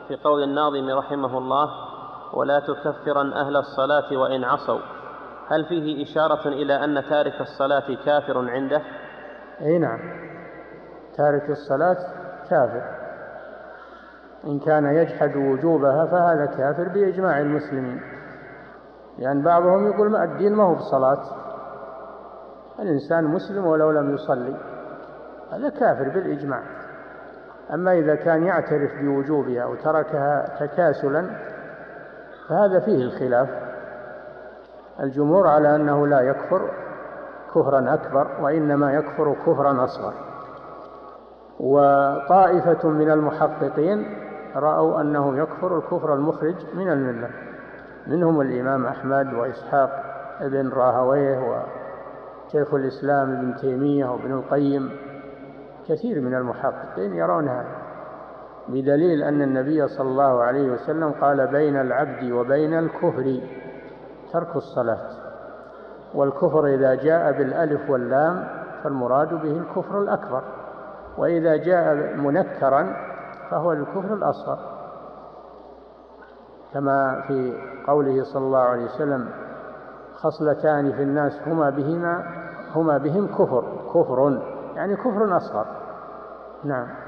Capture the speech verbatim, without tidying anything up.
في قول الناظم رحمه الله: ولا تكفرن أهل الصلاة وإن عصوا، هل فيه إشارة إلى أن تارك الصلاة كافر عنده؟ أي نعم، تارك الصلاة كافر، إن كان يجحد وجوبها فهذا كافر بإجماع المسلمين، لأن يعني بعضهم يقول ما الدين ما هو بصلاة، الإنسان مسلم ولو لم يصلي، هذا كافر بالإجماع. أما إذا كان يعترف بوجوبها وتركها تكاسلا فهذا فيه الخلاف. الجمهور على أنه لا يكفر كفرا أكبر، وإنما يكفر كفرا أصغر، وطائفة من المحققين رأوا أنه يكفر الكفر المخرج من الملة، منهم الإمام أحمد وإسحاق ابن راهويه وشيخ الإسلام ابن تيمية وابن القيم، كثير من المحققين يرون هذا، بدليل أن النبي صلى الله عليه وسلم قال: بين العبد وبين الكفر ترك الصلاة. والكفر إذا جاء بالألف واللام فالمراد به الكفر الأكبر، وإذا جاء منكرا فهو الكفر الأصغر، كما في قوله صلى الله عليه وسلم: خصلتان في الناس هما بهما هما بهم كفر كفر يعني كفر أصغر. نعم.